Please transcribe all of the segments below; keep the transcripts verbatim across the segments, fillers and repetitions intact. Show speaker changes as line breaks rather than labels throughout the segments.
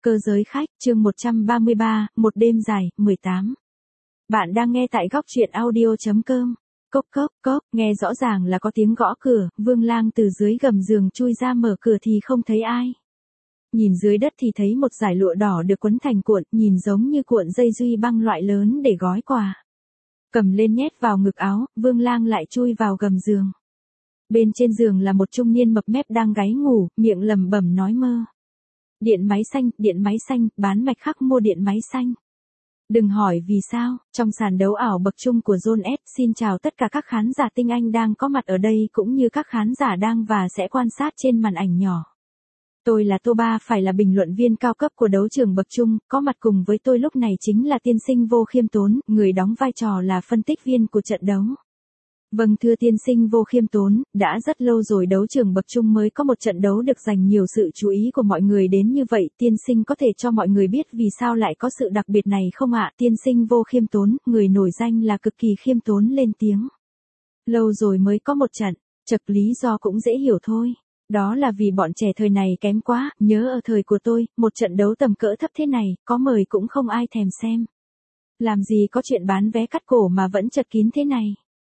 Cơ giới khách, chương một trăm ba mươi ba, một đêm dài, mười tám. Bạn đang nghe tại góc truyện audio.com. Cốc cốc cốc, nghe rõ ràng là có tiếng gõ cửa, Vương Lang từ dưới gầm giường chui ra mở cửa thì không thấy ai. Nhìn dưới đất thì thấy một dải lụa đỏ được quấn thành cuộn, nhìn giống như cuộn dây duy băng loại lớn để gói quà. Cầm lên nhét vào ngực áo, Vương Lang lại chui vào gầm giường. Bên trên giường là một trung niên mập mép đang gáy ngủ, miệng lẩm bẩm nói mơ. Điện máy xanh, điện máy xanh, bán mạch khắc mua điện máy xanh. Đừng hỏi vì sao, trong sàn đấu ảo bậc trung của Zone S, xin chào tất cả các khán giả tinh anh đang có mặt ở đây cũng như các khán giả đang và sẽ quan sát trên màn ảnh nhỏ. Tôi là Tô Ba, phải là bình luận viên cao cấp của đấu trường bậc trung, có mặt cùng với tôi lúc này chính là tiên sinh Vô Khiêm Tốn, người đóng vai trò là phân tích viên của trận đấu. Vâng thưa tiên sinh Vô Khiêm Tốn, đã rất lâu rồi đấu trường bậc trung mới có một trận đấu được dành nhiều sự chú ý của mọi người đến như vậy, tiên sinh có thể cho mọi người biết vì sao lại có sự đặc biệt này không ạ? Tiên sinh Vô Khiêm Tốn, người nổi danh là cực kỳ khiêm tốn lên tiếng. Lâu rồi mới có một trận, chật lý do cũng dễ hiểu thôi. Đó là vì bọn trẻ thời này kém quá, nhớ ở thời của tôi, một trận đấu tầm cỡ thấp thế này, có mời cũng không ai thèm xem. Làm gì có chuyện bán vé cắt cổ mà vẫn chật kín thế này.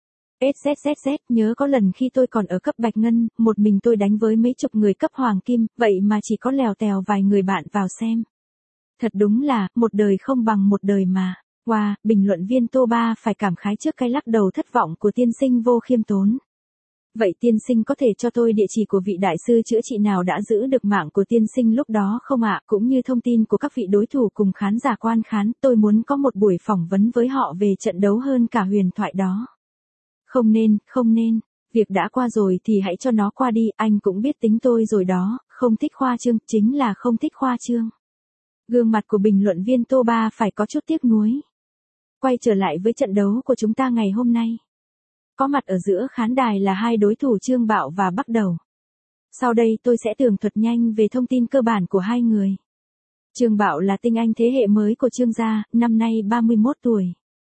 XZZZ, nhớ có lần khi tôi còn ở cấp bạch ngân, một mình tôi đánh với mấy chục người cấp hoàng kim, vậy mà chỉ có lèo tèo vài người bạn vào xem. Thật đúng là, một đời không bằng một đời mà. Wow, bình luận viên Tô Ba phải cảm khái trước cái lắc đầu thất vọng của tiên sinh Vô Khiêm Tốn. Vậy tiên sinh có thể cho tôi địa chỉ của vị đại sư chữa trị nào đã giữ được mạng của tiên sinh lúc đó không ạ? Cũng như thông tin của các vị đối thủ cùng khán giả quan khán, tôi muốn có một buổi phỏng vấn với họ về trận đấu hơn cả huyền thoại đó. Không nên, không nên, việc đã qua rồi thì hãy cho nó qua đi, anh cũng biết tính tôi rồi đó, không thích khoa trương, chính là không thích khoa trương. Gương mặt của bình luận viên Tô Ba phải có chút tiếc nuối. Quay trở lại với trận đấu của chúng ta ngày hôm nay. Có mặt ở giữa khán đài là hai đối thủ Trương Bạo và Bắc Đầu. Sau đây tôi sẽ tường thuật nhanh về thông tin cơ bản của hai người. Trương Bạo là tinh anh thế hệ mới của Trương gia, năm nay ba mươi mốt tuổi.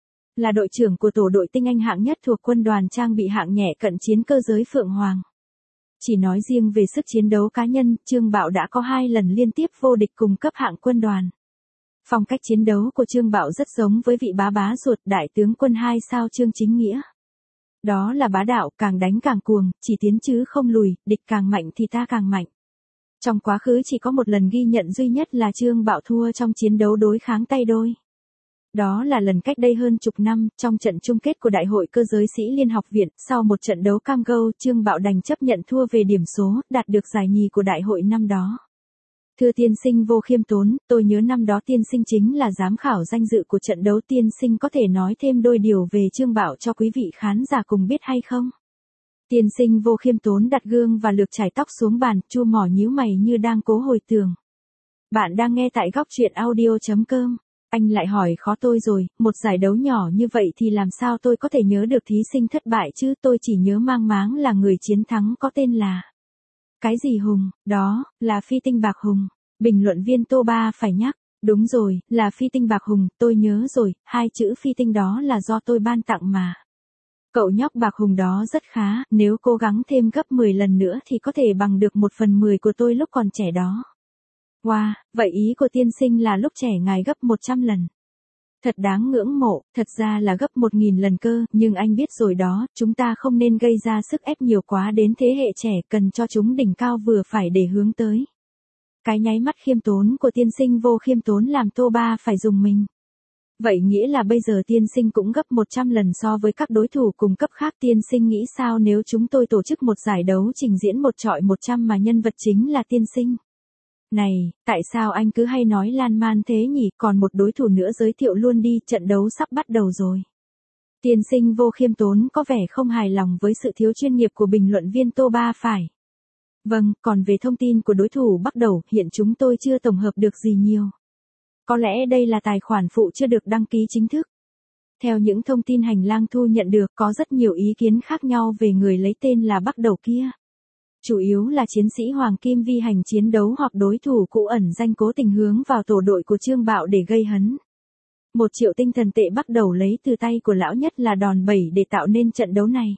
Là đội trưởng của tổ đội tinh anh hạng nhất thuộc quân đoàn trang bị hạng nhẹ cận chiến cơ giới Phượng Hoàng. Chỉ nói riêng về sức chiến đấu cá nhân, Trương Bạo đã có hai lần liên tiếp vô địch cùng cấp hạng quân đoàn. Phong cách chiến đấu của Trương Bạo rất giống với vị bá bá ruột đại tướng quân hai sao Trương Chính Nghĩa. Đó là bá đạo, càng đánh càng cuồng, chỉ tiến chứ không lùi, địch càng mạnh thì ta càng mạnh. Trong quá khứ chỉ có một lần ghi nhận duy nhất là Trương Bạo thua trong chiến đấu đối kháng tay đôi. Đó là lần cách đây hơn chục năm, trong trận chung kết của Đại hội Cơ giới sĩ Liên học viện, sau một trận đấu cam go, Trương Bạo đành chấp nhận thua về điểm số, đạt được giải nhì của đại hội năm đó. Thưa tiên sinh Vô Khiêm Tốn, tôi nhớ năm đó tiên sinh chính là giám khảo danh dự của trận đấu, tiên sinh có thể nói thêm đôi điều về Trương Bạo cho quý vị khán giả cùng biết hay không? Tiên sinh Vô Khiêm Tốn đặt gương và lược chải tóc xuống bàn, chua mỏ nhíu mày như đang cố hồi tưởng. Bạn đang nghe tại góc truyện audio.com. Anh lại hỏi khó tôi rồi, một giải đấu nhỏ như vậy thì làm sao tôi có thể nhớ được thí sinh thất bại chứ, tôi chỉ nhớ mang máng là người chiến thắng có tên là... Cái gì Hùng, đó, là Phi Tinh Bạc Hùng. Bình luận viên Tô Ba phải nhắc, đúng rồi, là Phi Tinh Bạc Hùng, tôi nhớ rồi, hai chữ Phi Tinh đó là do tôi ban tặng mà. Cậu nhóc Bạc Hùng đó rất khá, nếu cố gắng thêm gấp mười lần nữa thì có thể bằng được một phần mười của tôi lúc còn trẻ đó. Wow, vậy ý của tiên sinh là lúc trẻ ngài gấp một trăm lần. Thật đáng ngưỡng mộ, thật ra là gấp một nghìn lần cơ, nhưng anh biết rồi đó, chúng ta không nên gây ra sức ép nhiều quá đến thế hệ trẻ, cần cho chúng đỉnh cao vừa phải để hướng tới. Cái nháy mắt khiêm tốn của tiên sinh Vô Khiêm Tốn làm Tô Ba phải dùng mình. Vậy nghĩa là bây giờ tiên sinh cũng gấp một trăm lần so với các đối thủ cùng cấp khác, tiên sinh nghĩ sao nếu chúng tôi tổ chức một giải đấu trình diễn một trọi một trăm mà nhân vật chính là tiên sinh? Này, tại sao anh cứ hay nói lan man thế nhỉ, còn một đối thủ nữa giới thiệu luôn đi, trận đấu sắp bắt đầu rồi. Tiên sinh Vô Khiêm Tốn có vẻ không hài lòng với sự thiếu chuyên nghiệp của bình luận viên Tô Ba phải. Vâng, còn về thông tin của đối thủ Bắc Đầu, hiện chúng tôi chưa tổng hợp được gì nhiều. Có lẽ đây là tài khoản phụ chưa được đăng ký chính thức. Theo những thông tin hành lang thu nhận được, có rất nhiều ý kiến khác nhau về người lấy tên là Bắc Đầu kia. Chủ yếu là chiến sĩ Hoàng Kim vi hành chiến đấu hoặc đối thủ cũ ẩn danh cố tình hướng vào tổ đội của Trương Bạo để gây hấn. Một triệu tinh thần tệ Bắc Đầu lấy từ tay của lão nhất là đòn bẩy để tạo nên trận đấu này.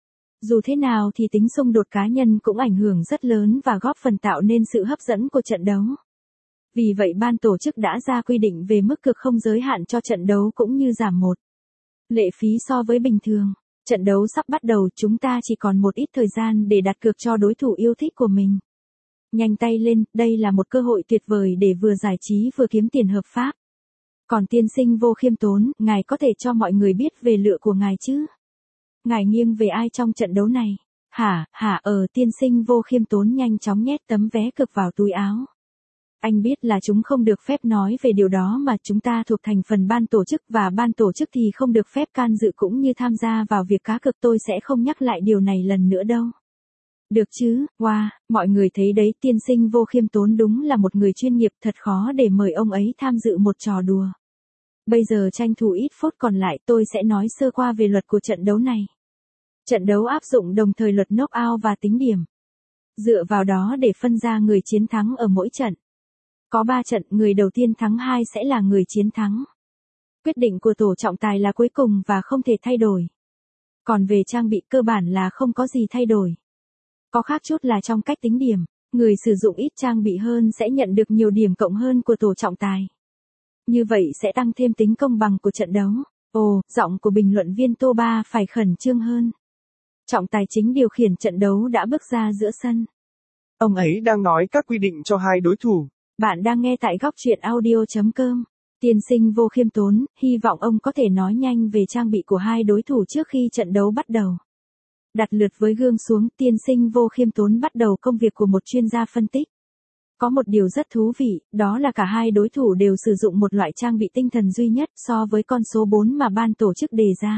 Dù thế nào thì tính xung đột cá nhân cũng ảnh hưởng rất lớn và góp phần tạo nên sự hấp dẫn của trận đấu. Vì vậy ban tổ chức đã ra quy định về mức cược không giới hạn cho trận đấu cũng như giảm một lệ phí so với bình thường. Trận đấu sắp bắt đầu, chúng ta chỉ còn một ít thời gian để đặt cược cho đối thủ yêu thích của mình. Nhanh tay lên, đây là một cơ hội tuyệt vời để vừa giải trí vừa kiếm tiền hợp pháp. Còn tiên sinh Vô Khiêm Tốn, ngài có thể cho mọi người biết về lựa của ngài chứ? Ngài nghiêng về ai trong trận đấu này? Hả, hả ờ tiên sinh Vô Khiêm Tốn nhanh chóng nhét tấm vé cược vào túi áo. Anh biết là chúng không được phép nói về điều đó mà chúng ta thuộc thành phần ban tổ chức và ban tổ chức thì không được phép can dự cũng như tham gia vào việc cá cược, tôi sẽ không nhắc lại điều này lần nữa đâu. Được chứ, wow, mọi người thấy đấy, tiên sinh Vô Khiêm Tốn đúng là một người chuyên nghiệp, thật khó để mời ông ấy tham dự một trò đùa. Bây giờ tranh thủ ít phút còn lại, tôi sẽ nói sơ qua về luật của trận đấu này. Trận đấu áp dụng đồng thời luật knock-out và tính điểm. Dựa vào đó để phân ra người chiến thắng ở mỗi trận. Có ba trận, người đầu tiên thắng hai sẽ là người chiến thắng. Quyết định của tổ trọng tài là cuối cùng và không thể thay đổi. Còn về trang bị, cơ bản là không có gì thay đổi. Có khác chút là trong cách tính điểm, người sử dụng ít trang bị hơn sẽ nhận được nhiều điểm cộng hơn của tổ trọng tài. Như vậy sẽ tăng thêm tính công bằng của trận đấu. Ồ, giọng của bình luận viên Tô Ba phải khẩn trương hơn. Trọng tài chính điều khiển trận đấu đã bước ra giữa sân.
Ông ấy đang nói các quy định cho hai đối thủ.
Bạn đang nghe tại góc truyện audio chấm com. Tiên sinh Vô Khiêm Tốn, hy vọng ông có thể nói nhanh về trang bị của hai đối thủ trước khi trận đấu bắt đầu. Đặt lượt với gương xuống, tiên sinh Vô Khiêm Tốn bắt đầu công việc của một chuyên gia phân tích. Có một điều rất thú vị, đó là cả hai đối thủ đều sử dụng một loại trang bị tinh thần duy nhất so với con số bốn mà ban tổ chức đề ra.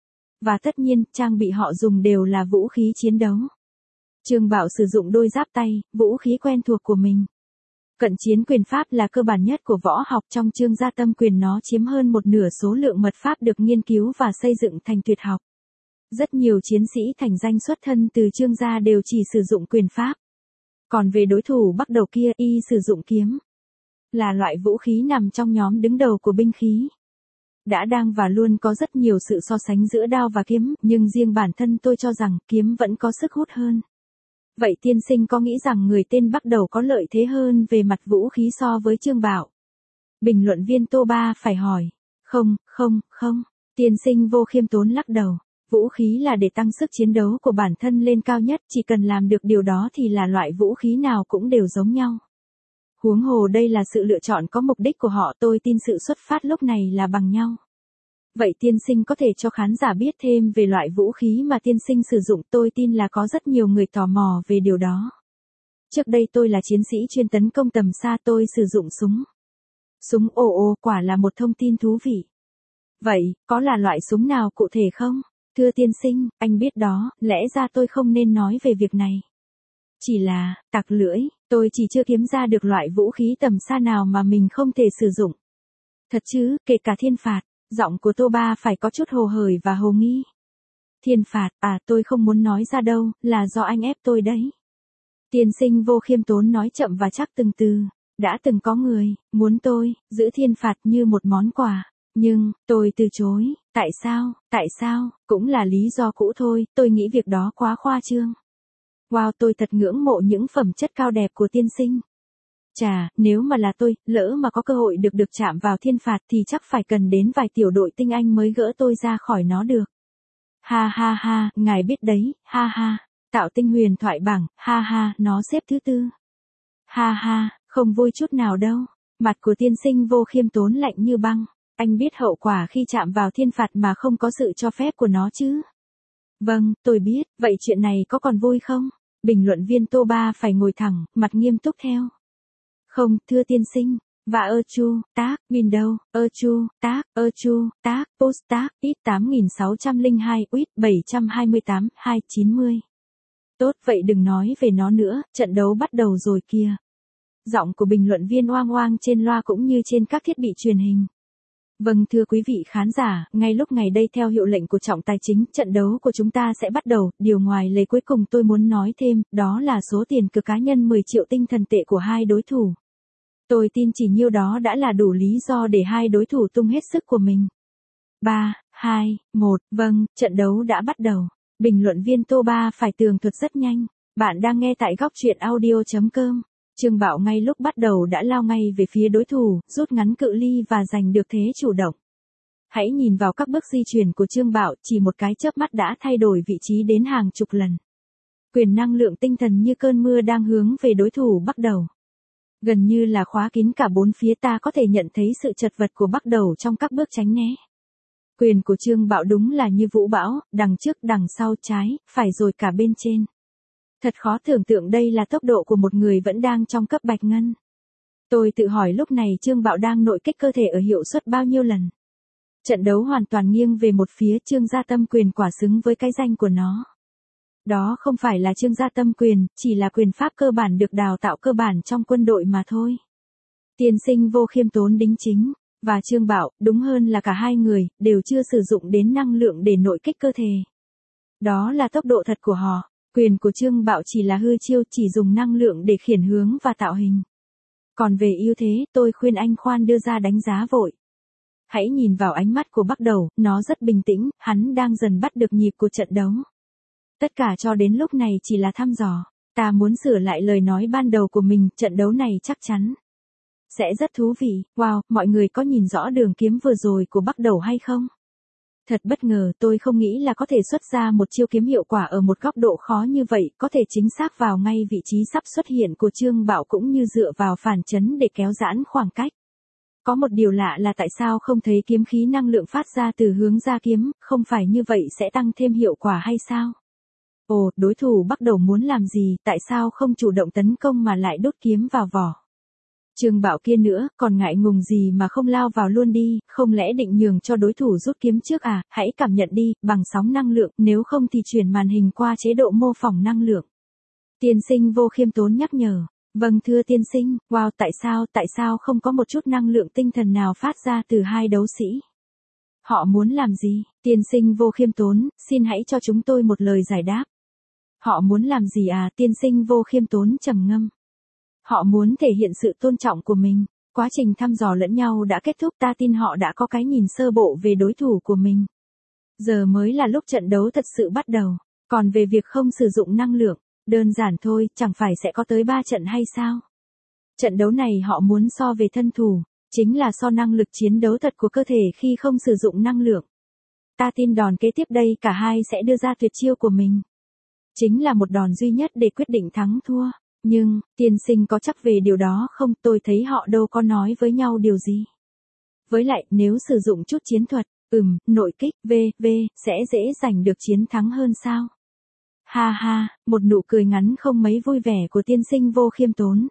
Và tất nhiên, trang bị họ dùng đều là vũ khí chiến đấu. Trương Bảo sử dụng đôi giáp tay, vũ khí quen thuộc của mình. Cận chiến quyền pháp là cơ bản nhất của võ học, trong chương gia tâm quyền nó chiếm hơn một nửa số lượng mật pháp được nghiên cứu và xây dựng thành tuyệt học. Rất nhiều chiến sĩ thành danh xuất thân từ chương gia đều chỉ sử dụng quyền pháp. Còn về đối thủ bắt đầu kia, y sử dụng kiếm. Là loại vũ khí nằm trong nhóm đứng đầu của binh khí. Đã đang và luôn có rất nhiều sự so sánh giữa đao và kiếm, nhưng riêng bản thân tôi cho rằng kiếm vẫn có sức hút hơn. Vậy tiên sinh có nghĩ rằng người tên bắt đầu có lợi thế hơn về mặt vũ khí so với Trương Bảo? Bình luận viên Tô Ba phải hỏi. Không, không, không. Tiên sinh Vô Khiêm Tốn lắc đầu. Vũ khí là để tăng sức chiến đấu của bản thân lên cao nhất, chỉ cần làm được điều đó thì là loại vũ khí nào cũng đều giống nhau. Huống hồ đây là sự lựa chọn có mục đích của họ, tôi tin sự xuất phát lúc này là bằng nhau. Vậy tiên sinh có thể cho khán giả biết thêm về loại vũ khí mà tiên sinh sử dụng, tôi tin là có rất nhiều người tò mò về điều đó. Trước đây tôi là chiến sĩ chuyên tấn công tầm xa, tôi sử dụng súng. Súng ồ ồ, quả là một thông tin thú vị. Vậy, có là loại súng nào cụ thể không? Thưa tiên sinh, anh biết đó, lẽ ra tôi không nên nói về việc này. Chỉ là, tặc lưỡi, tôi chỉ chưa kiếm ra được loại vũ khí tầm xa nào mà mình không thể sử dụng. Thật chứ, kể cả thiên phạt. Giọng của Tô Ba phải có chút hồ hởi và hồ nghi. Thiên phạt, à tôi không muốn nói ra đâu, là do anh ép tôi đấy. Tiên sinh Vô Khiêm Tốn nói chậm và chắc từng từ. Đã từng có người, muốn tôi, giữ thiên phạt như một món quà. Nhưng, tôi từ chối. Tại sao, tại sao, cũng là lý do cũ thôi, tôi nghĩ việc đó quá khoa trương. Wow, tôi thật ngưỡng mộ những phẩm chất cao đẹp của tiên sinh. Chà, nếu mà là tôi, lỡ mà có cơ hội được được chạm vào thiên phạt thì chắc phải cần đến vài tiểu đội tinh anh mới gỡ tôi ra khỏi nó được. Ha ha ha, ngài biết đấy, ha ha, tạo tinh huyền thoại bảng, ha ha, nó xếp thứ tư. Ha ha, không vui chút nào đâu, mặt của tiên sinh Vô Khiêm Tốn lạnh như băng, anh biết hậu quả khi chạm vào thiên phạt mà không có sự cho phép của nó chứ. Vâng, tôi biết, vậy chuyện này có còn vui không? Bình luận viên Tô Ba phải ngồi thẳng, mặt nghiêm túc theo. Không, thưa tiên sinh, và ơ chu, tác, window, ơ chu, tác, ơ chu, tác, post tác, ít tám nghìn sáu trăm lẻ hai, uýt bảy trăm hai mươi tám, hai trăm chín mươi. Tốt vậy đừng nói về nó nữa, trận đấu bắt đầu rồi kìa. Giọng của bình luận viên oang oang trên loa cũng như trên các thiết bị truyền hình. Vâng thưa quý vị khán giả, ngay lúc này đây theo hiệu lệnh của trọng tài chính, trận đấu của chúng ta sẽ bắt đầu, điều ngoài lời cuối cùng tôi muốn nói thêm, đó là số tiền cược cá nhân mười triệu tinh thần tệ của hai đối thủ. Tôi tin chỉ nhiêu đó đã là đủ lý do để hai đối thủ tung hết sức của mình. ba, hai, một, vâng, trận đấu đã bắt đầu. Bình luận viên Tô Ba phải tường thuật rất nhanh. Bạn đang nghe tại góc truyện audio chấm com. Trương Bạo ngay lúc bắt đầu đã lao ngay về phía đối thủ, rút ngắn cự ly và giành được thế chủ động. Hãy nhìn vào các bước di chuyển của Trương Bạo, chỉ một cái chớp mắt đã thay đổi vị trí đến hàng chục lần. Quyền năng lượng tinh thần như cơn mưa đang hướng về đối thủ bắt đầu. Gần như là khóa kín cả bốn phía, ta có thể nhận thấy sự chật vật của bắt đầu trong các bước tránh né. Quyền của Trương Bạo đúng là như vũ bão, đằng trước đằng sau trái, phải rồi cả bên trên. Thật khó tưởng tượng đây là tốc độ của một người vẫn đang trong cấp bạch ngân. Tôi tự hỏi lúc này Trương Bạo đang nội kích cơ thể ở hiệu suất bao nhiêu lần. Trận đấu hoàn toàn nghiêng về một phía, Trương Gia Tâm quyền quả xứng với cái danh của nó. Đó không phải là Trương Gia Tâm quyền, chỉ là quyền pháp cơ bản được đào tạo cơ bản trong quân đội mà thôi. Tiên sinh Vô Khiêm Tốn đính chính, và Trương Bạo, đúng hơn là cả hai người, đều chưa sử dụng đến năng lượng để nội kích cơ thể. Đó là tốc độ thật của họ. Quyền của Trương Bạo chỉ là hư chiêu, chỉ dùng năng lượng để khiển hướng và tạo hình. Còn về ưu thế, tôi khuyên anh khoan đưa ra đánh giá vội. Hãy nhìn vào ánh mắt của Bắc Đầu, nó rất bình tĩnh, hắn đang dần bắt được nhịp của trận đấu. Tất cả cho đến lúc này chỉ là thăm dò. Ta muốn sửa lại lời nói ban đầu của mình, trận đấu này chắc chắn sẽ rất thú vị. Wow, mọi người có nhìn rõ đường kiếm vừa rồi của Bắc Đầu hay không? Thật bất ngờ, tôi không nghĩ là có thể xuất ra một chiêu kiếm hiệu quả ở một góc độ khó như vậy, có thể chính xác vào ngay vị trí sắp xuất hiện của Trương Bạo cũng như dựa vào phản chấn để kéo giãn khoảng cách. Có một điều lạ là tại sao không thấy kiếm khí năng lượng phát ra từ hướng ra kiếm, không phải như vậy sẽ tăng thêm hiệu quả hay sao? Ồ, đối thủ bắt đầu muốn làm gì, tại sao không chủ động tấn công mà lại đốt kiếm vào vỏ? Trương Bạo kia nữa, còn ngại ngùng gì mà không lao vào luôn đi, không lẽ định nhường cho đối thủ rút kiếm trước à, hãy cảm nhận đi, bằng sóng năng lượng, nếu không thì chuyển màn hình qua chế độ mô phỏng năng lượng. Tiên sinh Vô Khiêm Tốn nhắc nhở. Vâng thưa tiên sinh, wow, tại sao, tại sao không có một chút năng lượng tinh thần nào phát ra từ hai đấu sĩ? Họ muốn làm gì? Tiên sinh Vô Khiêm Tốn, xin hãy cho chúng tôi một lời giải đáp. Họ muốn làm gì à? Tiên sinh Vô Khiêm Tốn trầm ngâm. Họ muốn thể hiện sự tôn trọng của mình. Quá trình thăm dò lẫn nhau đã kết thúc, ta tin họ đã có cái nhìn sơ bộ về đối thủ của mình. Giờ mới là lúc trận đấu thật sự bắt đầu. Còn về việc không sử dụng năng lượng, đơn giản thôi, chẳng phải sẽ có tới ba trận hay sao? Trận đấu này họ muốn so về thân thủ, chính là so năng lực chiến đấu thật của cơ thể khi không sử dụng năng lượng. Ta tin đòn kế tiếp đây cả hai sẽ đưa ra tuyệt chiêu của mình. Chính là một đòn duy nhất để quyết định thắng thua. Nhưng, tiên sinh có chắc về điều đó không? Tôi thấy họ đâu có nói với nhau điều gì. Với lại, nếu sử dụng chút chiến thuật, ừm, nội kích, vân vân, sẽ dễ giành được chiến thắng hơn sao? Ha ha, một nụ cười ngắn không mấy vui vẻ của tiên sinh Vô Khiêm Tốn.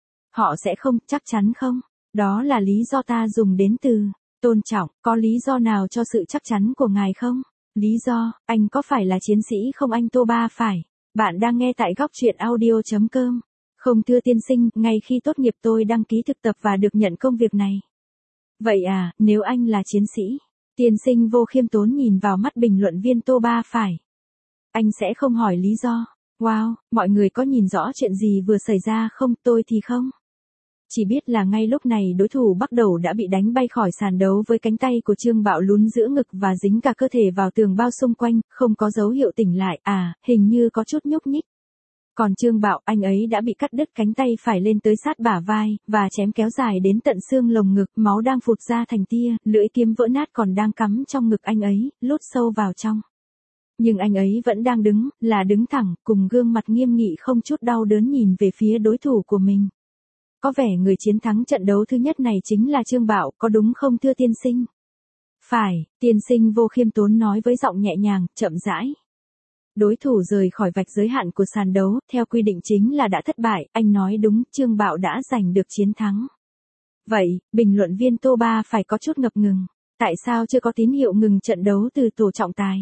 Họ sẽ không, chắc chắn không? Đó là lý do ta dùng đến từ tôn trọng, có lý do nào cho sự chắc chắn của ngài không? Lý do, anh có phải là chiến sĩ không anh Tô Ba phải? Bạn đang nghe tại góc truyện audio chấm com. Không thưa tiên sinh, ngay khi tốt nghiệp tôi đăng ký thực tập và được nhận công việc này. Vậy à, nếu anh là chiến sĩ, tiên sinh Vô Khiêm Tốn nhìn vào mắt bình luận viên Tô Ba phải. Anh sẽ không hỏi lý do. Wow, mọi người có nhìn rõ chuyện gì vừa xảy ra không? Tôi thì không. Chỉ biết là ngay lúc này đối thủ Bắc Đầu đã bị đánh bay khỏi sàn đấu với cánh tay của Trương Bạo lún giữa ngực và dính cả cơ thể vào tường bao xung quanh, không có dấu hiệu tỉnh lại, à, hình như có chút nhúc nhích. Còn Trương Bạo, anh ấy đã bị cắt đứt cánh tay phải lên tới sát bả vai, và chém kéo dài đến tận xương lồng ngực, máu đang phụt ra thành tia, lưỡi kiếm vỡ nát còn đang cắm trong ngực anh ấy, lút sâu vào trong. Nhưng anh ấy vẫn đang đứng, là đứng thẳng, cùng gương mặt nghiêm nghị không chút đau đớn nhìn về phía đối thủ của mình. Có vẻ người chiến thắng trận đấu thứ nhất này chính là Trương Bạo, có đúng không thưa tiên sinh? Phải, tiên sinh Vô Khiêm Tốn nói với giọng nhẹ nhàng, chậm rãi. Đối thủ rời khỏi vạch giới hạn của sàn đấu, theo quy định chính là đã thất bại, anh nói đúng, Trương Bạo đã giành được chiến thắng. Vậy, bình luận viên Tô Ba phải có chút ngập ngừng. Tại sao chưa có tín hiệu ngừng trận đấu từ tổ trọng tài?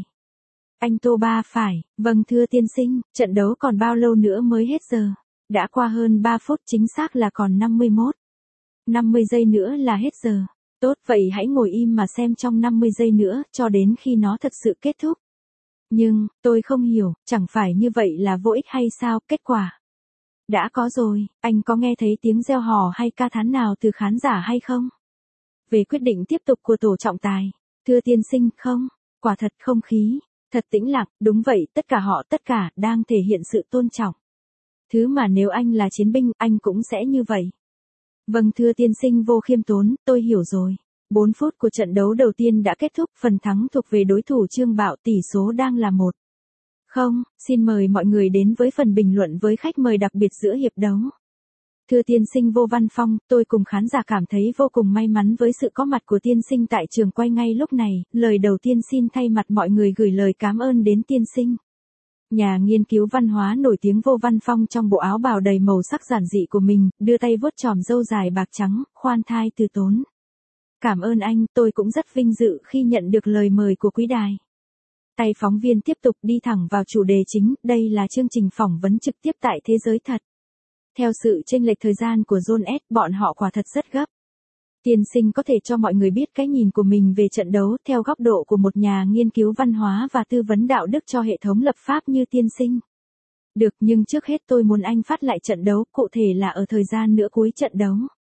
Anh Tô Ba phải, vâng thưa tiên sinh, trận đấu còn bao lâu nữa mới hết giờ? Đã qua hơn ba phút, chính xác là còn năm mươi mốt. năm mươi giây nữa là hết giờ. Tốt, vậy hãy ngồi im mà xem trong năm mươi giây nữa, cho đến khi nó thật sự kết thúc. Nhưng, tôi không hiểu, chẳng phải như vậy là vô ích hay sao? Kết quả đã có rồi, anh có nghe thấy tiếng reo hò hay ca thán nào từ khán giả hay không? Về quyết định tiếp tục của tổ trọng tài, thưa tiên sinh, không, quả thật không khí, thật tĩnh lặng, đúng vậy, tất cả họ tất cả đang thể hiện sự tôn trọng. Thứ mà nếu anh là chiến binh, anh cũng sẽ như vậy. Vâng thưa tiên sinh Vô Khiêm Tốn, tôi hiểu rồi. bốn phút của trận đấu đầu tiên đã kết thúc, phần thắng thuộc về đối thủ Trương Bạo, tỷ số đang là một không. Xin mời mọi người đến với phần bình luận với khách mời đặc biệt giữa hiệp đấu. Thưa tiên sinh Vô Văn Phong, tôi cùng khán giả cảm thấy vô cùng may mắn với sự có mặt của tiên sinh tại trường quay ngay lúc này. Lời đầu tiên xin thay mặt mọi người gửi lời cảm ơn đến tiên sinh. Nhà nghiên cứu văn hóa nổi tiếng Vô Văn Phong trong bộ áo bào đầy màu sắc giản dị của mình, đưa tay vuốt chòm râu dài bạc trắng, khoan thai từ tốn. Cảm ơn anh, tôi cũng rất vinh dự khi nhận được lời mời của quý đài. Tay phóng viên tiếp tục đi thẳng vào chủ đề chính, đây là chương trình phỏng vấn trực tiếp tại Thế Giới Thật. Theo sự chênh lệch thời gian của John S, bọn họ quả thật rất gấp. Tiên sinh có thể cho mọi người biết cái nhìn của mình về trận đấu theo góc độ của một nhà nghiên cứu văn hóa và tư vấn đạo đức cho hệ thống lập pháp như tiên sinh. Được, nhưng trước hết tôi muốn anh phát lại trận đấu, cụ thể là ở thời gian nửa cuối trận đấu.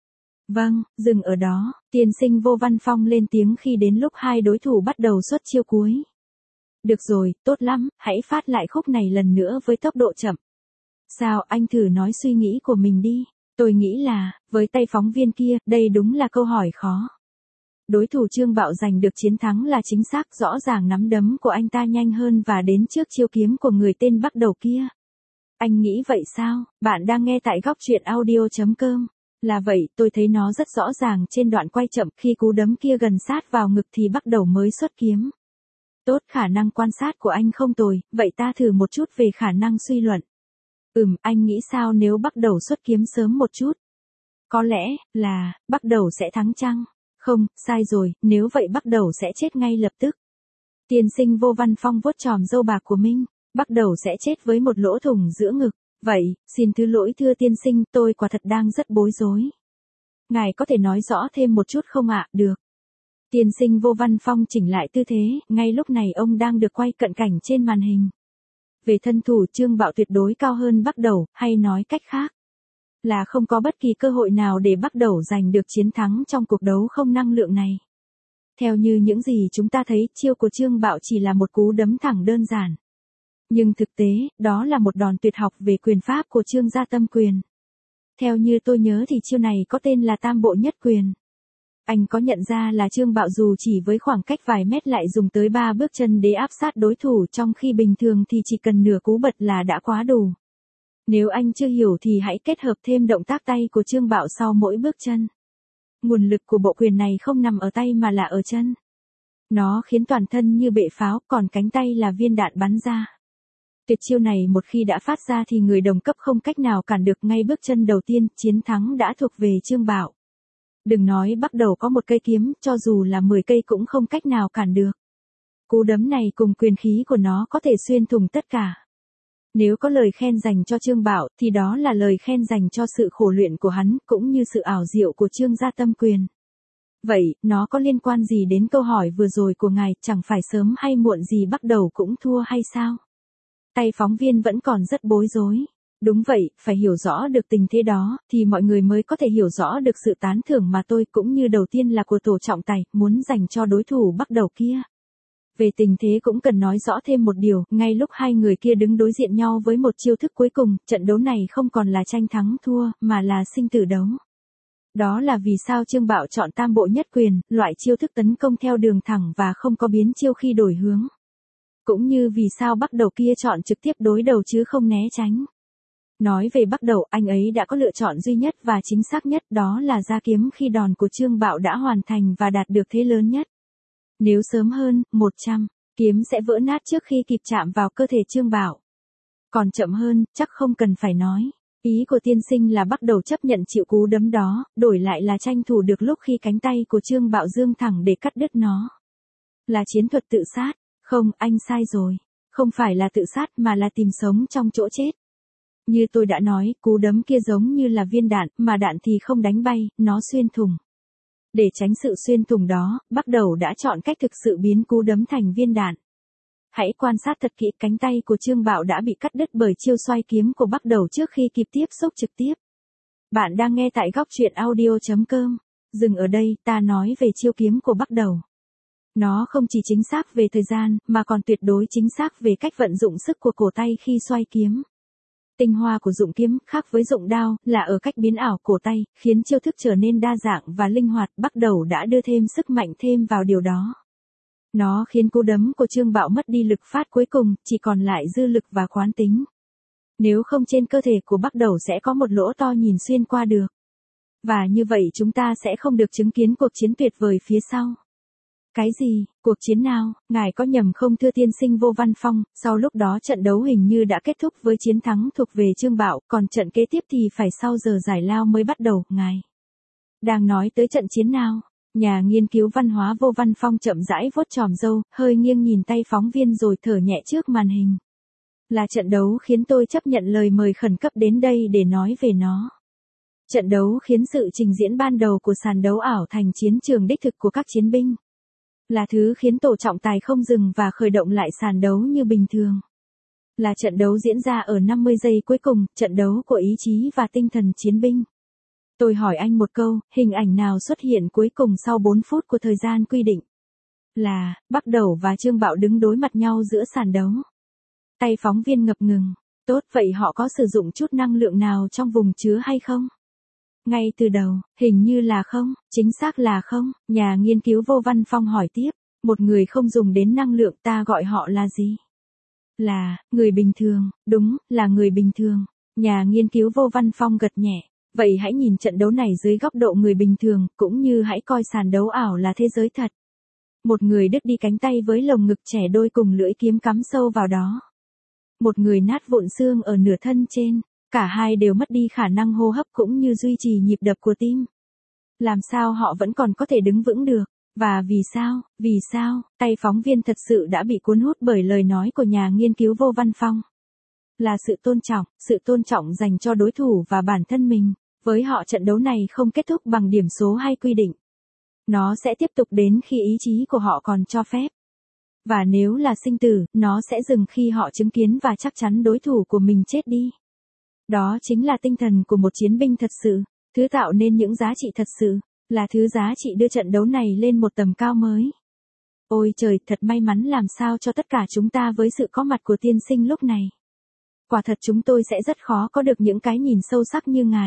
Vâng, dừng ở đó, tiên sinh Vô Văn Phong lên tiếng khi đến lúc hai đối thủ bắt đầu xuất chiêu cuối. Được rồi, tốt lắm, hãy phát lại khúc này lần nữa với tốc độ chậm. Sao, anh thử nói suy nghĩ của mình đi. Tôi nghĩ là, với tay phóng viên kia, đây đúng là câu hỏi khó. Đối thủ Trương Bạo giành được chiến thắng là chính xác, rõ ràng nắm đấm của anh ta nhanh hơn và đến trước chiêu kiếm của người tên bắt đầu kia. Anh nghĩ vậy sao? Bạn đang nghe tại góc truyện audio chấm com. Là vậy, tôi thấy nó rất rõ ràng trên đoạn quay chậm, khi cú đấm kia gần sát vào ngực thì bắt đầu mới xuất kiếm. Tốt, khả năng quan sát của anh không tồi, vậy ta thử một chút về khả năng suy luận. Ừm, anh nghĩ sao nếu bắt đầu xuất kiếm sớm một chút? Có lẽ, là, bắt đầu sẽ thắng chăng? Không, sai rồi, nếu vậy bắt đầu sẽ chết ngay lập tức. Tiên sinh Vô Văn Phong vuốt chòm râu bạc của mình, bắt đầu sẽ chết với một lỗ thủng giữa ngực. Vậy, xin thứ lỗi thưa tiên sinh, tôi quả thật đang rất bối rối. Ngài có thể nói rõ thêm một chút không ạ? Được. Tiên sinh Vô Văn Phong chỉnh lại tư thế, ngay lúc này ông đang được quay cận cảnh trên màn hình. Về thân thủ Trương Bạo tuyệt đối cao hơn bắt đầu, hay nói cách khác, là không có bất kỳ cơ hội nào để bắt đầu giành được chiến thắng trong cuộc đấu không năng lượng này. Theo như những gì chúng ta thấy, chiêu của Trương Bạo chỉ là một cú đấm thẳng đơn giản. Nhưng thực tế, đó là một đòn tuyệt học về quyền pháp của Trương gia Tâm Quyền. Theo như tôi nhớ thì chiêu này có tên là Tam Bộ Nhất Quyền. Anh có nhận ra là Trương Bạo dù chỉ với khoảng cách vài mét lại dùng tới ba bước chân để áp sát đối thủ, trong khi bình thường thì chỉ cần nửa cú bật là đã quá đủ. Nếu anh chưa hiểu thì hãy kết hợp thêm động tác tay của Trương Bạo sau mỗi bước chân. Nguồn lực của bộ quyền này không nằm ở tay mà là ở chân. Nó khiến toàn thân như bệ pháo, còn cánh tay là viên đạn bắn ra. Tuyệt chiêu này một khi đã phát ra thì người đồng cấp không cách nào cản được, ngay bước chân đầu tiên, chiến thắng đã thuộc về Trương Bạo. Đừng nói bắt đầu có một cây kiếm, cho dù là mười cây cũng không cách nào cản được. Cú đấm này cùng quyền khí của nó có thể xuyên thủng tất cả. Nếu có lời khen dành cho Trương Bạo, thì đó là lời khen dành cho sự khổ luyện của hắn, cũng như sự ảo diệu của Trương gia Tâm Quyền. Vậy, nó có liên quan gì đến câu hỏi vừa rồi của ngài, chẳng phải sớm hay muộn gì bắt đầu cũng thua hay sao? Tay phóng viên vẫn còn rất bối rối. Đúng vậy, phải hiểu rõ được tình thế đó, thì mọi người mới có thể hiểu rõ được sự tán thưởng mà tôi cũng như đầu tiên là của tổ trọng tài, muốn dành cho đối thủ bắt đầu kia. Về tình thế cũng cần nói rõ thêm một điều, ngay lúc hai người kia đứng đối diện nhau với một chiêu thức cuối cùng, trận đấu này không còn là tranh thắng thua, mà là sinh tử đấu. Đó là vì sao Trương Bạo chọn Tam Bộ Nhất Quyền, loại chiêu thức tấn công theo đường thẳng và không có biến chiêu khi đổi hướng. Cũng như vì sao bắt đầu kia chọn trực tiếp đối đầu chứ không né tránh. Nói về bắt đầu, anh ấy đã có lựa chọn duy nhất và chính xác nhất, đó là ra kiếm khi đòn của Trương Bạo đã hoàn thành và đạt được thế lớn nhất. Nếu sớm hơn, một trăm, kiếm sẽ vỡ nát trước khi kịp chạm vào cơ thể Trương Bạo. Còn chậm hơn, chắc không cần phải nói. Ý của tiên sinh là bắt đầu chấp nhận chịu cú đấm đó, đổi lại là tranh thủ được lúc khi cánh tay của Trương Bạo dương thẳng để cắt đứt nó. Là chiến thuật tự sát. Không, anh sai rồi. Không phải là tự sát mà là tìm sống trong chỗ chết. Như tôi đã nói, cú đấm kia giống như là viên đạn, mà đạn thì không đánh bay, nó xuyên thủng. Để tránh sự xuyên thủng đó, bắt đầu đã chọn cách thực sự biến cú đấm thành viên đạn. Hãy quan sát thật kỹ, cánh tay của Trương Bạo đã bị cắt đứt bởi chiêu xoay kiếm của bắt đầu trước khi kịp tiếp xúc trực tiếp. Bạn đang nghe tại góc truyện audio chấm com. Dừng ở đây, ta nói về chiêu kiếm của bắt đầu. Nó không chỉ chính xác về thời gian, mà còn tuyệt đối chính xác về cách vận dụng sức của cổ tay khi xoay kiếm. Tinh hoa của dụng kiếm khác với dụng đao là ở cách biến ảo cổ tay, khiến chiêu thức trở nên đa dạng và linh hoạt. Bắc Đầu đã đưa thêm sức mạnh thêm vào điều đó. Nó khiến cú đấm của Trương Bạo mất đi lực phát cuối cùng, chỉ còn lại dư lực và quán tính. Nếu không trên cơ thể của Bắc Đầu sẽ có một lỗ to nhìn xuyên qua được. Và như vậy chúng ta sẽ không được chứng kiến cuộc chiến tuyệt vời phía sau. Cái gì, cuộc chiến nào, ngài có nhầm không thưa tiên sinh Vô Văn Phong? Sau lúc đó trận đấu hình như đã kết thúc với chiến thắng thuộc về Trương Bạo, còn trận kế tiếp thì phải sau giờ giải lao mới bắt đầu, ngài. Đang nói tới trận chiến nào? Nhà nghiên cứu văn hóa Vô Văn Phong chậm rãi vuốt chòm râu, hơi nghiêng nhìn tay phóng viên rồi thở nhẹ trước màn hình. Là trận đấu khiến tôi chấp nhận lời mời khẩn cấp đến đây để nói về nó. Trận đấu khiến sự trình diễn ban đầu của sàn đấu ảo thành chiến trường đích thực của các chiến binh. Là thứ khiến tổ trọng tài không dừng và khởi động lại sàn đấu như bình thường. Là trận đấu diễn ra ở năm mươi giây cuối cùng, trận đấu của ý chí và tinh thần chiến binh. Tôi hỏi anh một câu, hình ảnh nào xuất hiện cuối cùng sau bốn phút của thời gian quy định? Là, Bắc Đầu và Trương Bạo đứng đối mặt nhau giữa sàn đấu. Tay phóng viên ngập ngừng. Tốt, vậy họ có sử dụng chút năng lượng nào trong vùng chứa hay không? Ngay từ đầu, hình như là không, chính xác là không. Nhà nghiên cứu Vô Văn Phong hỏi tiếp. Một người không dùng đến năng lượng, ta gọi họ là gì? Là, người bình thường, đúng, là người bình thường. Nhà nghiên cứu Vô Văn Phong gật nhẹ. Vậy hãy nhìn trận đấu này dưới góc độ người bình thường, cũng như hãy coi sàn đấu ảo là thế giới thật. Một người đứt đi cánh tay với lồng ngực trẻ đôi cùng lưỡi kiếm cắm sâu vào đó. Một người nát vụn xương ở nửa thân trên, cả hai đều mất đi khả năng hô hấp cũng như duy trì nhịp đập của tim. Làm sao họ vẫn còn có thể đứng vững được? Và vì sao, vì sao, tay phóng viên thật sự đã bị cuốn hút bởi lời nói của nhà nghiên cứu Vô Văn Phong. Là sự tôn trọng, sự tôn trọng dành cho đối thủ và bản thân mình. Với họ trận đấu này không kết thúc bằng điểm số hay quy định. Nó sẽ tiếp tục đến khi ý chí của họ còn cho phép. Và nếu là sinh tử, nó sẽ dừng khi họ chứng kiến và chắc chắn đối thủ của mình chết đi. Đó chính là tinh thần của một chiến binh thật sự, thứ tạo nên những giá trị thật sự, là thứ giá trị đưa trận đấu này lên một tầm cao mới. Ôi trời, thật may mắn làm sao cho tất cả chúng ta với sự có mặt của tiên sinh lúc này. Quả thật chúng tôi sẽ rất khó có được những cái nhìn sâu sắc như ngài.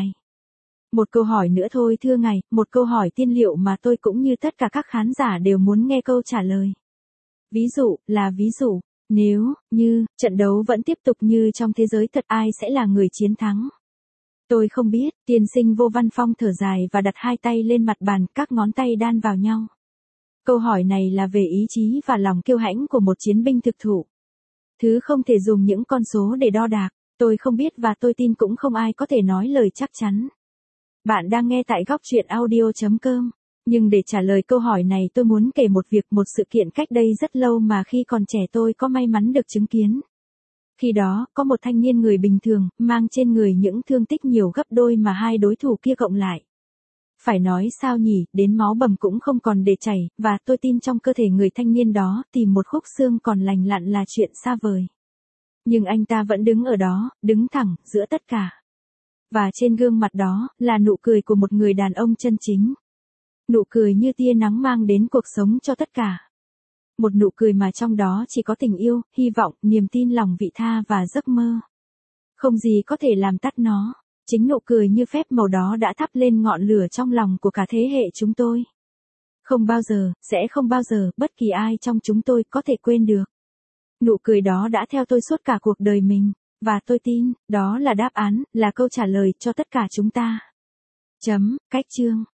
Một câu hỏi nữa thôi thưa ngài, một câu hỏi tiên liệu mà tôi cũng như tất cả các khán giả đều muốn nghe câu trả lời. Ví dụ, là ví dụ, nếu, như, trận đấu vẫn tiếp tục như trong thế giới thật ai sẽ là người chiến thắng? Tôi không biết, tiên sinh Vô Văn Phong thở dài và đặt hai tay lên mặt bàn, các ngón tay đan vào nhau. Câu hỏi này là về ý chí và lòng kiêu hãnh của một chiến binh thực thụ. Thứ không thể dùng những con số để đo đạc, tôi không biết và tôi tin cũng không ai có thể nói lời chắc chắn. Bạn đang nghe tại góc truyện audio chấm com. Nhưng để trả lời câu hỏi này tôi muốn kể một việc, một sự kiện cách đây rất lâu mà khi còn trẻ tôi có may mắn được chứng kiến. Khi đó, có một thanh niên người bình thường, mang trên người những thương tích nhiều gấp đôi mà hai đối thủ kia cộng lại. Phải nói sao nhỉ, đến máu bầm cũng không còn để chảy, và tôi tin trong cơ thể người thanh niên đó, tìm một khúc xương còn lành lặn là chuyện xa vời. Nhưng anh ta vẫn đứng ở đó, đứng thẳng, giữa tất cả. Và trên gương mặt đó, là nụ cười của một người đàn ông chân chính. Nụ cười như tia nắng mang đến cuộc sống cho tất cả. Một nụ cười mà trong đó chỉ có tình yêu, hy vọng, niềm tin, lòng vị tha và giấc mơ. Không gì có thể làm tắt nó. Chính nụ cười như phép màu đó đã thắp lên ngọn lửa trong lòng của cả thế hệ chúng tôi. Không bao giờ, sẽ không bao giờ, bất kỳ ai trong chúng tôi có thể quên được. Nụ cười đó đã theo tôi suốt cả cuộc đời mình. Và tôi tin, đó là đáp án, là câu trả lời cho tất cả chúng ta. Chấm, cách chương.